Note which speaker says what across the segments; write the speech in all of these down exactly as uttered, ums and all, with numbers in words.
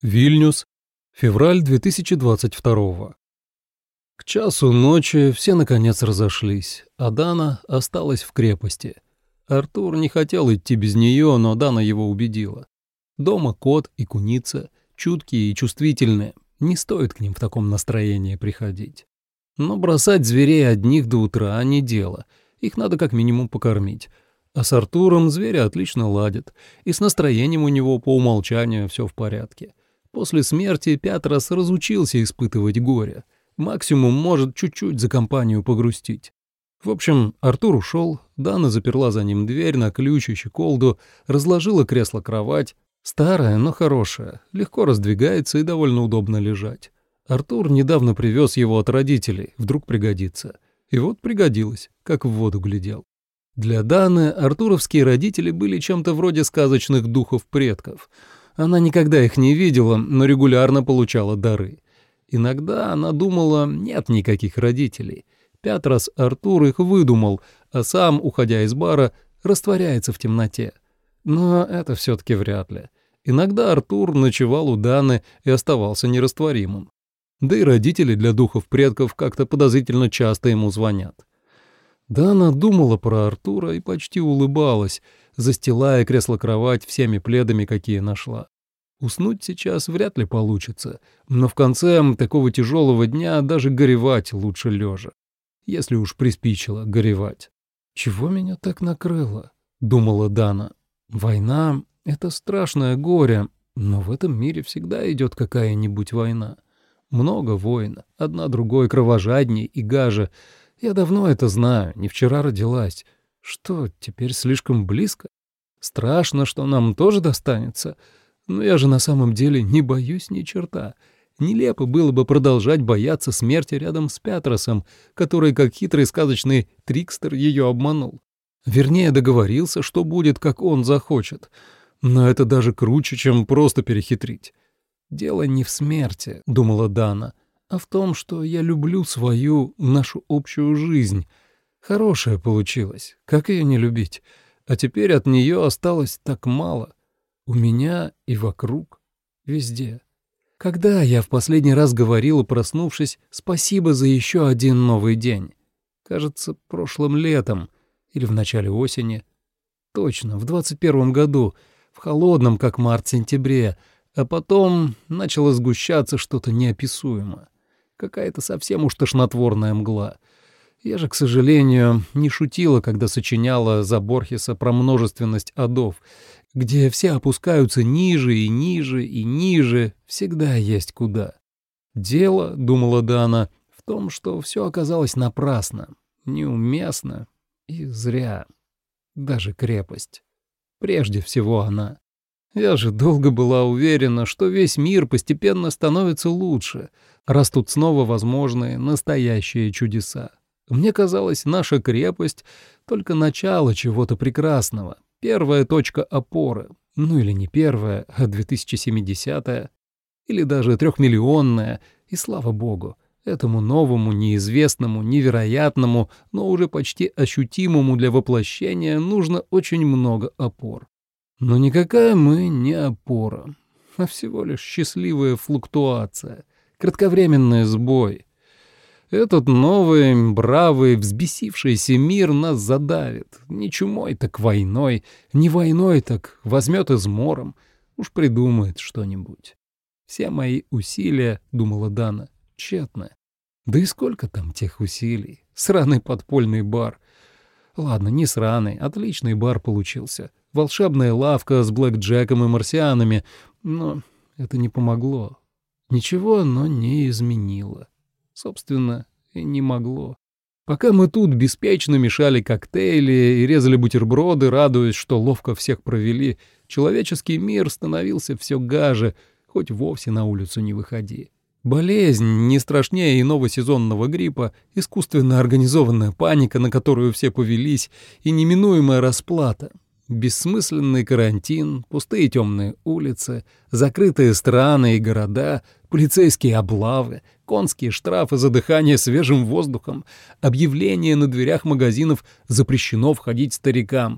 Speaker 1: Вильнюс, февраль две тысячи двадцать второго. К часу ночи все наконец разошлись, а Дана осталась в крепости. Артур не хотел идти без нее, но Дана его убедила. Дома кот и куница, чуткие и чувствительные, не стоит к ним в таком настроении приходить. Но бросать зверей одних до утра не дело, их надо как минимум покормить. А с Артуром звери отлично ладят, и с настроением у него по умолчанию все в порядке. После смерти Пятрос разучился испытывать горе. Максимум может чуть-чуть за компанию погрустить. В общем, Артур ушел, Дана заперла за ним дверь на ключ и щеколду, разложила кресло-кровать. Старая, но хорошая, легко раздвигается и довольно удобно лежать. Артур недавно привез его от родителей, вдруг пригодится. И вот пригодилось, как в воду глядел. Для Даны артуровские родители были чем-то вроде сказочных духов предков. Она никогда их не видела, но регулярно получала дары. Иногда она думала, нет никаких родителей. Пятрос Артур их выдумал, а сам, уходя из бара, растворяется в темноте. Но это все-таки вряд ли. Иногда Артур ночевал у Даны и оставался нерастворимым. Да и родители для духов предков как-то подозрительно часто ему звонят. Дана думала про Артура и почти улыбалась, застилая кресло-кровать всеми пледами, какие нашла. Уснуть сейчас вряд ли получится, но в конце такого тяжелого дня даже горевать лучше лежа. Если уж приспичило горевать. «Чего меня так накрыло?» — думала Дана. «Война — это страшное горе, но в этом мире всегда идет какая-нибудь война. Много войн, одна другой кровожадней и гаже. Я давно это знаю, не вчера родилась. Что, теперь слишком близко? Страшно, что нам тоже достанется. Но я же на самом деле не боюсь ни черта. Нелепо было бы продолжать бояться смерти рядом с Пятросом, который, как хитрый сказочный трикстер, ее обманул. Вернее, договорился, что будет, как он захочет. Но это даже круче, чем просто перехитрить. «Дело не в смерти», — думала Дана, — «а в том, что я люблю свою, нашу общую жизнь. Хорошая получилась, как ее не любить? А теперь от нее осталось так мало. У меня и вокруг, везде». Когда я в последний раз говорила, проснувшись, «спасибо за еще один новый день»? Кажется, прошлым летом или в начале осени. Точно, в двадцать первом году, в холодном, как март-сентябре, а потом начало сгущаться что-то неописуемое. Какая-то совсем уж тошнотворная мгла. Я же, к сожалению, не шутила, когда сочиняла за Борхеса про множественность адов, где все опускаются ниже и ниже и ниже, всегда есть куда. Дело, думала Дана, в том, что все оказалось напрасно, неуместно и зря. Даже крепость. Прежде всего она. Я же долго была уверена, что весь мир постепенно становится лучше, раз тут снова возможны настоящие чудеса. Мне казалось, наша крепость — только начало чего-то прекрасного, первая точка опоры, ну или не первая, а две тысячи семидесятая, или даже трехмиллионная, и слава богу, этому новому, неизвестному, невероятному, но уже почти ощутимому для воплощения нужно очень много опор. Но никакая мы не опора, а всего лишь счастливая флуктуация, кратковременный сбой. Этот новый, бравый, взбесившийся мир нас задавит. Не чумой, так войной, не войной, так возьмет измором. Уж придумает что-нибудь. Все мои усилия, — думала Дана, — тщетны. Да и сколько там тех усилий? Сраный подпольный бар. Ладно, не сраный, отличный бар получился. Волшебная лавка с блэкджеком и марсианами. Но это не помогло. Ничего оно не изменило. Собственно, и не могло. Пока мы тут беспечно мешали коктейли и резали бутерброды, радуясь, что ловко всех провели, человеческий мир становился все гаже, хоть вовсе на улицу не выходи. Болезнь не страшнее иного сезонного гриппа, искусственно организованная паника, на которую все повелись, и неминуемая расплата. Бессмысленный карантин, пустые темные улицы, закрытые страны и города, полицейские облавы, конские штрафы за дыхание свежим воздухом, объявления на дверях магазинов «запрещено входить старикам»,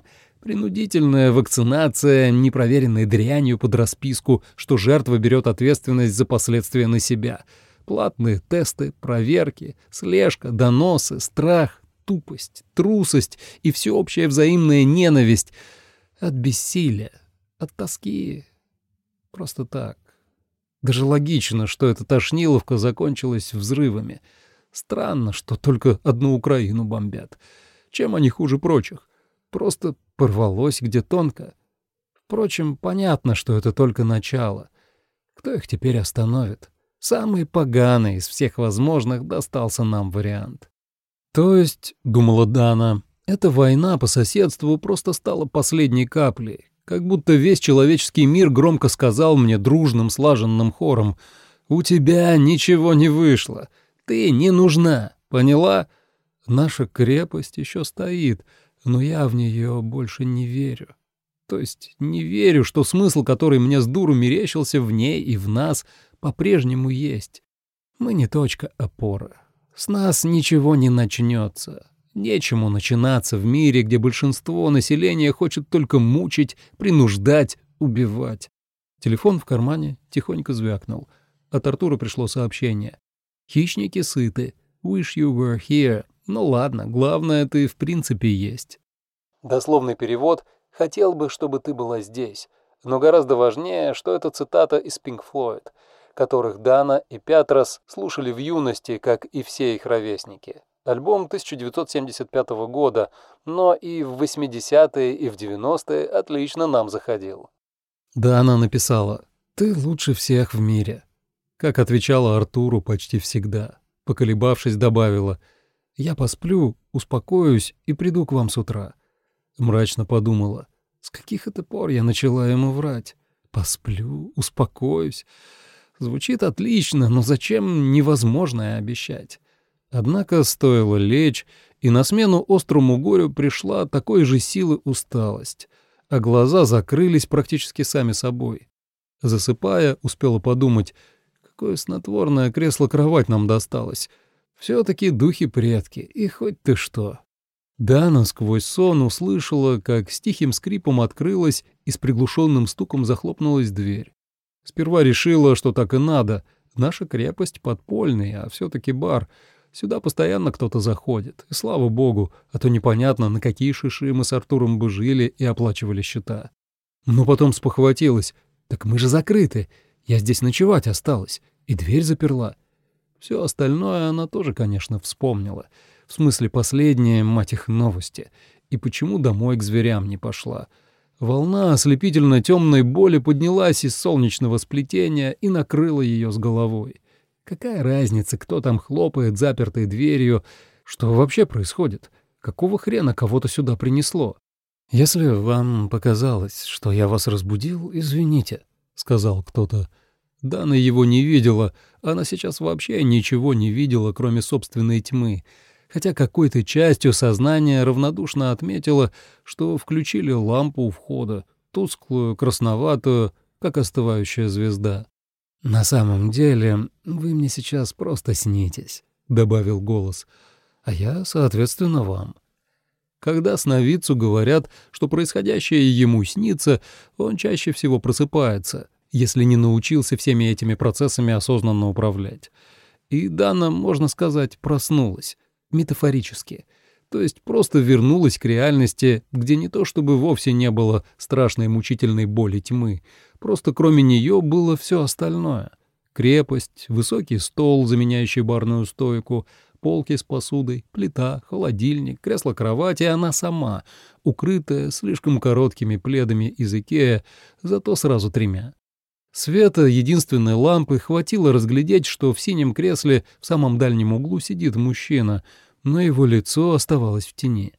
Speaker 1: Принудительная вакцинация, непроверенной дрянью под расписку, что жертва берет ответственность за последствия на себя. Платные тесты, проверки, слежка, доносы, страх, тупость, трусость и всеобщая взаимная ненависть от бессилия, от тоски. Просто так. Даже логично, что эта тошниловка закончилась взрывами. Странно, что только одну Украину бомбят. Чем они хуже прочих? Просто порвалось где тонко. Впрочем, понятно, что это только начало. Кто их теперь остановит? Самый поганый из всех возможных достался нам вариант. То есть, думала Дана, эта война по соседству просто стала последней каплей. Как будто весь человеческий мир громко сказал мне дружным слаженным хором: «У тебя ничего не вышло, ты не нужна, поняла? Наша крепость еще стоит, но я в нее больше не верю. То есть не верю, что смысл, который мне с дуру мерещился в ней и в нас, по-прежнему есть. Мы не точка опоры. С нас ничего не начнется». Нечему начинаться в мире, где большинство населения хочет только мучить, принуждать, убивать. Телефон в кармане тихонько звякнул. От Артура пришло сообщение. «Хищники сыты. Wish you were here. Ну ладно, главное, ты в принципе есть». Дословный перевод «Хотел бы, чтобы ты была здесь». Но гораздо важнее, что это цитата из Pink Floyd, которых Дана и Пятрос слушали в юности, как и все их ровесники. Альбом тысяча девятьсот семьдесят пятого года, но и в восьмидесятые, и в девяностые отлично нам заходил. Да, она написала: «Ты лучше всех в мире», как отвечала Артуру почти всегда. Поколебавшись, добавила: «Я посплю, успокоюсь и приду к вам с утра». Мрачно подумала: с каких это пор я начала ему врать? Посплю, успокоюсь. Звучит отлично, но зачем невозможное обещать? Однако стоило лечь, и на смену острому горю пришла такой же силы усталость, а глаза закрылись практически сами собой. Засыпая, успела подумать, какое снотворное кресло-кровать нам досталось. Все-таки духи предки, и хоть ты что. Дана сквозь сон услышала, как с тихим скрипом открылась и с приглушенным стуком захлопнулась дверь. Сперва решила, что так и надо. Наша крепость подпольный, а все-таки бар. Сюда постоянно кто-то заходит, и слава богу, а то непонятно, на какие шиши мы с Артуром бы жили и оплачивали счета. Но потом спохватилась: так мы же закрыты, я здесь ночевать осталась, и дверь заперла. Все остальное она тоже, конечно, вспомнила, в смысле последние, мать их, новости, и почему домой к зверям не пошла. Волна ослепительно темной боли поднялась из солнечного сплетения и накрыла ее с головой. Какая разница, кто там хлопает запертой дверью, что вообще происходит? Какого хрена кого-то сюда принесло? «Если вам показалось, что я вас разбудил, извините», — сказал кто-то. Дана его не видела, она сейчас вообще ничего не видела, кроме собственной тьмы, хотя какой-то частью сознания равнодушно отметила, что включили лампу у входа, тусклую, красноватую, как остывающая звезда. «На самом деле, вы мне сейчас просто снитесь», — добавил голос, — «а я, соответственно, вам». Когда сновидцу говорят, что происходящее ему снится, он чаще всего просыпается, если не научился всеми этими процессами осознанно управлять. И Дана, можно сказать, проснулась, метафорически, то есть просто вернулась к реальности, где не то чтобы вовсе не было страшной мучительной боли тьмы, просто кроме нее было все остальное. Крепость, высокий стол, заменяющий барную стойку, полки с посудой, плита, холодильник, кресло-кровать и она сама, укрытая слишком короткими пледами из Икеа, зато сразу тремя. Света единственной лампы хватило разглядеть, что в синем кресле в самом дальнем углу сидит мужчина, но его лицо оставалось в тени.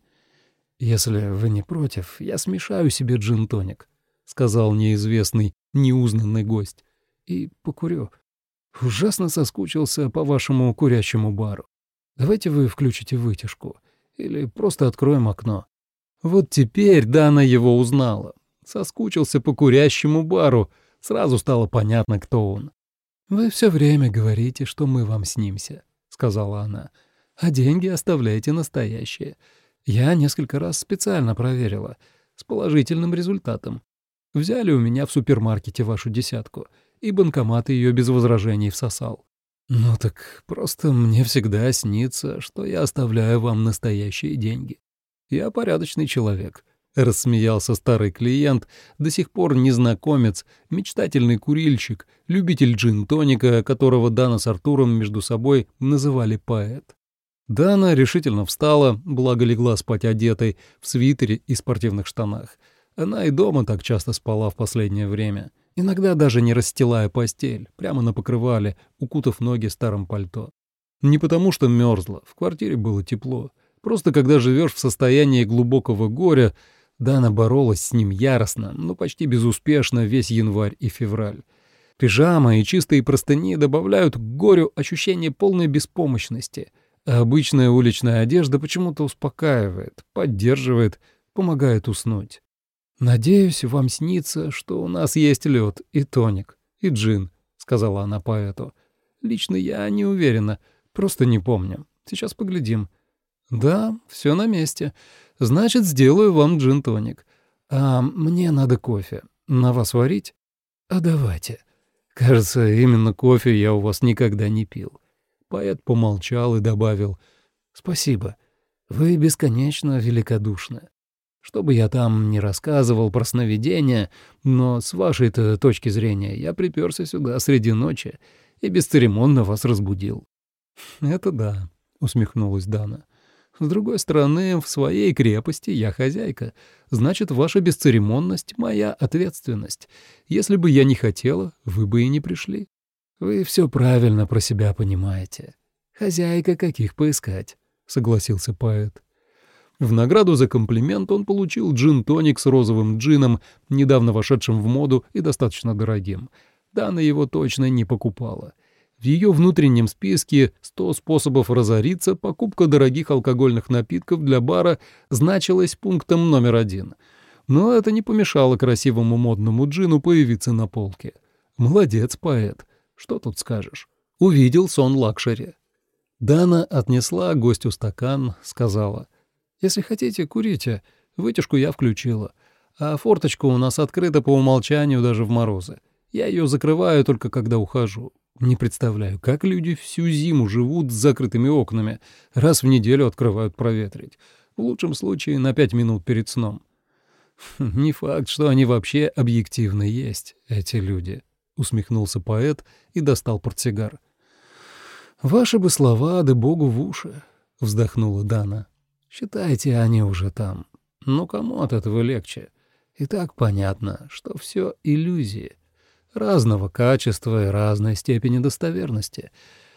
Speaker 1: «Если вы не против, я смешаю себе джин-тоник», — сказал неизвестный, неузнанный гость, — «и покурю. Ужасно соскучился по вашему курящему бару. Давайте вы включите вытяжку или просто откроем окно». Вот теперь Дана его узнала. Соскучился по курящему бару. Сразу стало понятно, кто он. «Вы все время говорите, что мы вам снимся», — сказала она, — «а деньги оставляйте настоящие. Я несколько раз специально проверила. с положительным результатом. Взяли у меня в супермаркете вашу десятку, и банкомат ее без возражений всосал. Ну так просто мне всегда снится, что я оставляю вам настоящие деньги. Я порядочный человек». Рассмеялся старый клиент, до сих пор незнакомец, мечтательный курильщик, любитель джин-тоника, которого Дана с Артуром между собой называли поэт. Дана решительно встала, благо легла спать одетой, в свитере и спортивных штанах. Она и дома так часто спала в последнее время, иногда даже не расстилая постель, прямо на покрывале, укутав ноги старым пальто. Не потому что мерзла, в квартире было тепло. Просто когда живешь в состоянии глубокого горя, Дана боролась с ним яростно, но почти безуспешно весь январь и февраль. Пижама и чистые простыни добавляют к горю ощущение полной беспомощности, а обычная уличная одежда почему-то успокаивает, поддерживает, помогает уснуть. «Надеюсь, вам снится, что у нас есть лед и тоник, и джин», — сказала она поэту. «Лично я не уверена, просто не помню. Сейчас поглядим». «Да, все на месте. Значит, сделаю вам джин-тоник. А мне надо кофе. На вас варить? А давайте. Кажется, именно кофе я у вас никогда не пил». Поэт помолчал и добавил: «Спасибо. Вы бесконечно великодушны. Что бы я там ни рассказывал про сновидения, но с вашей-то точки зрения я приперся сюда среди ночи и бесцеремонно вас разбудил». «Это да», — усмехнулась Дана. «С другой стороны, в своей крепости я хозяйка. Значит, ваша бесцеремонность — моя ответственность. Если бы я не хотела, вы бы и не пришли. Вы все правильно про себя понимаете. Хозяйка каких поискать», — согласился поэт. В награду за комплимент он получил джин-тоник с розовым джином, недавно вошедшим в моду и достаточно дорогим. Дана его точно не покупала. В ее внутреннем списке сто способов разориться покупка дорогих алкогольных напитков для бара значилась пунктом номер один. Но это не помешало красивому модному джину появиться на полке. Молодец, поэт. Что тут скажешь? Увидел сон лакшери. Дана отнесла гостю стакан, сказала: «Если хотите, курите. Вытяжку я включила. А форточка у нас открыта по умолчанию даже в морозы. Я ее закрываю только когда ухожу. Не представляю, как люди всю зиму живут с закрытыми окнами, раз в неделю открывают проветрить. В лучшем случае на пять минут перед сном». «Не факт, что они вообще объективно есть, эти люди», — усмехнулся поэт и достал портсигар. «Ваши бы слова, да богу в уши», — вздохнула Дана. «Считайте, они уже там. Но кому от этого легче? И так понятно, что все иллюзии. Разного качества и разной степени достоверности.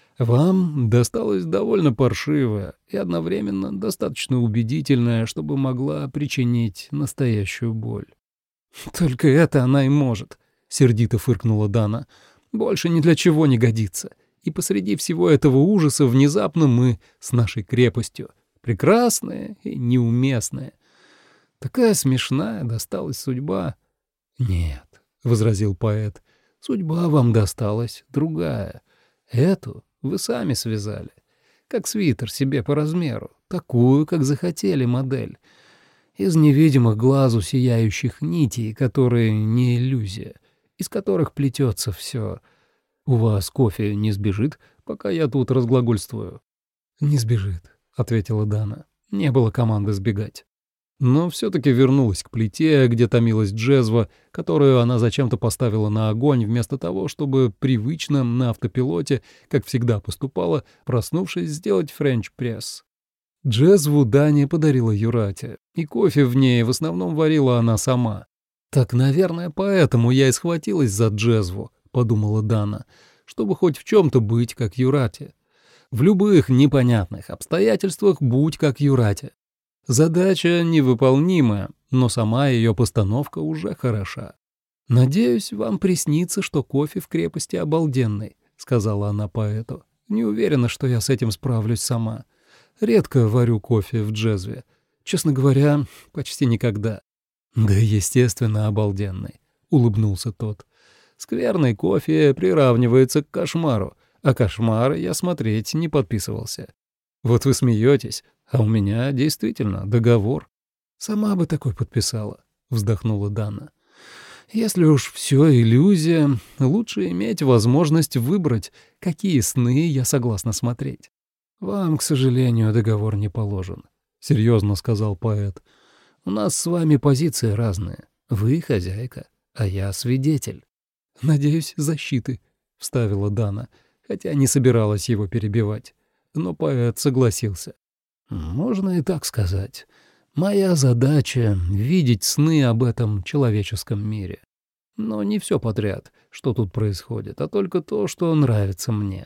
Speaker 1: Вам досталось довольно паршивое и одновременно достаточно убедительное, чтобы могла причинить настоящую боль». «Только это она и может», — сердито фыркнула Дана. «Больше ни для чего не годится. И посреди всего этого ужаса внезапно мы с нашей крепостью, прекрасные и неуместные. Такая смешная досталась судьба». «Нет», — возразил поэт, — «судьба вам досталась другая. Эту вы сами связали, как свитер себе по размеру, такую, как захотели модель, из невидимых глазу сияющих нитей, которые не иллюзия, из которых плетется все. У вас кофе не сбежит, пока я тут разглагольствую?» «Не сбежит», — ответила Дана. Не было команды сбегать. Но все-таки вернулась к плите, где томилась джезва, которую она зачем-то поставила на огонь, вместо того, чтобы привычно на автопилоте, как всегда поступала, проснувшись, сделать френч-пресс. Джезву Дане подарила Юрате, и кофе в ней в основном варила она сама. «Так, наверное, поэтому я и схватилась за джезву», — подумала Дана, «чтобы хоть в чем-то быть как Юрате. В любых непонятных обстоятельствах будь как Юрате. Задача невыполнимая, но сама ее постановка уже хороша. «Надеюсь, вам приснится, что кофе в крепости обалденный», — сказала она поэту. «Не уверена, что я с этим справлюсь сама. Редко варю кофе в джезве. Честно говоря, почти никогда». «Да, естественно, обалденный», — улыбнулся тот. «Скверный кофе приравнивается к кошмару, а кошмары я смотреть не подписывался. Вот вы смеетесь, а у меня действительно договор. Сама бы такой подписала. — вздохнула Дана. «Если уж все иллюзия, лучше иметь возможность выбрать, какие сны я согласна смотреть. Вам, к сожалению, договор не положен», — серьезно сказал поэт. «У нас с вами позиции разные. Вы хозяйка, а я свидетель». «Надеюсь, защиты», — вставила Дана, хотя не собиралась его перебивать. Но поэт согласился. «Можно и так сказать. Моя задача — видеть сны об этом человеческом мире. Но не все подряд, что тут происходит, а только то, что нравится мне.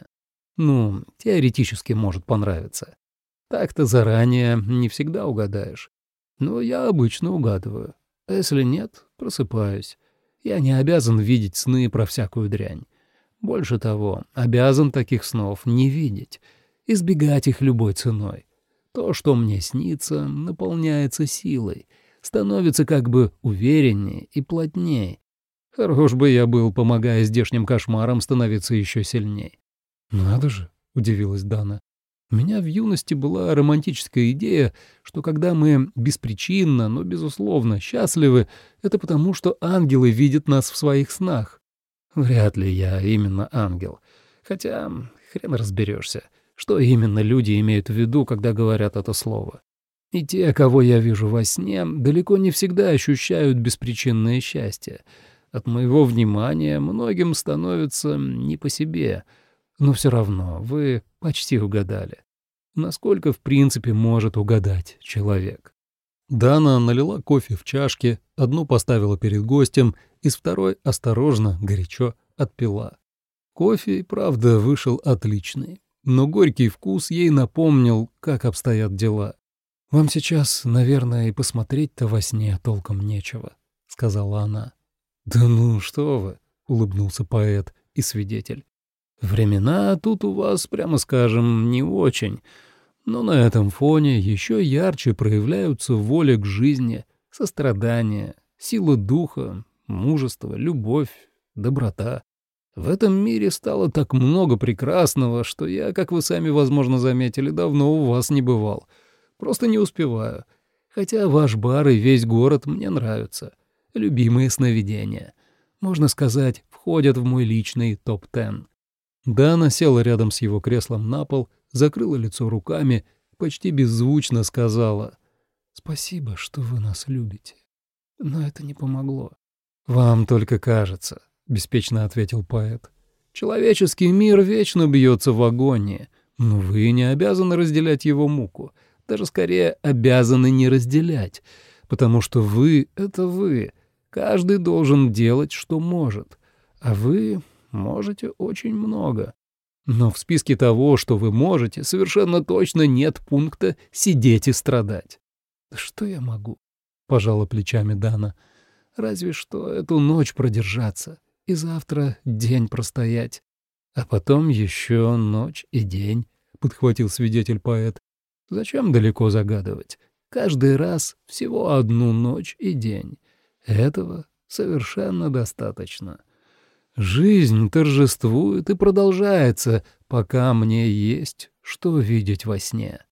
Speaker 1: Ну, теоретически может понравиться. Так-то заранее не всегда угадаешь. Но я обычно угадываю. А если нет, просыпаюсь. Я не обязан видеть сны про всякую дрянь. Больше того, обязан таких снов не видеть, избегать их любой ценой. То, что мне снится, наполняется силой, становится как бы увереннее и плотнее. Хорош бы я был, помогая здешним кошмарам становиться еще сильней. «Надо же», — удивилась Дана. «У меня в юности была романтическая идея, что когда мы беспричинно, но безусловно счастливы, это потому, что ангелы видят нас в своих снах. Вряд ли я именно ангел. Хотя хрен разберешься, что именно люди имеют в виду, когда говорят это слово. И те, кого я вижу во сне, далеко не всегда ощущают беспричинное счастье. От моего внимания многим становится не по себе. Но все равно вы почти угадали. Насколько в принципе может угадать человек?» Дана налила кофе в чашки, одну поставила перед гостем, из второй осторожно, горячо отпила. Кофе и правда вышел отличный, но горький вкус ей напомнил, как обстоят дела. «Вам сейчас, наверное, и посмотреть-то во сне толком нечего», — сказала она. «Да ну, что вы», — улыбнулся поэт и свидетель. «Времена тут у вас, прямо скажем, не очень, но на этом фоне еще ярче проявляются воля к жизни, сострадание, сила духа, мужество, любовь, доброта. В этом мире стало так много прекрасного, что я, как вы сами, возможно, заметили, давно у вас не бывал. Просто не успеваю. Хотя ваш бар и весь город мне нравятся. Любимые сновидения. Можно сказать, входят в мой личный топ-десять». Дана села рядом с его креслом на пол, закрыла лицо руками, почти беззвучно сказала: «Спасибо, что вы нас любите. Но это не помогло». «Вам только кажется», — беспечно ответил поэт. «Человеческий мир вечно бьется в агонии, но вы не обязаны разделять его муку, даже скорее обязаны не разделять, потому что вы — это вы, каждый должен делать, что может, а вы можете очень много. Но в списке того, что вы можете, совершенно точно нет пункта «сидеть и страдать». «Что я могу?» — пожала плечами Дана. «Разве что эту ночь продержаться и завтра день простоять. А потом еще ночь и день», — подхватил свидетель-поэт. «Зачем далеко загадывать? Каждый раз всего одну ночь и день. Этого совершенно достаточно. Жизнь торжествует и продолжается, пока мне есть что видеть во сне».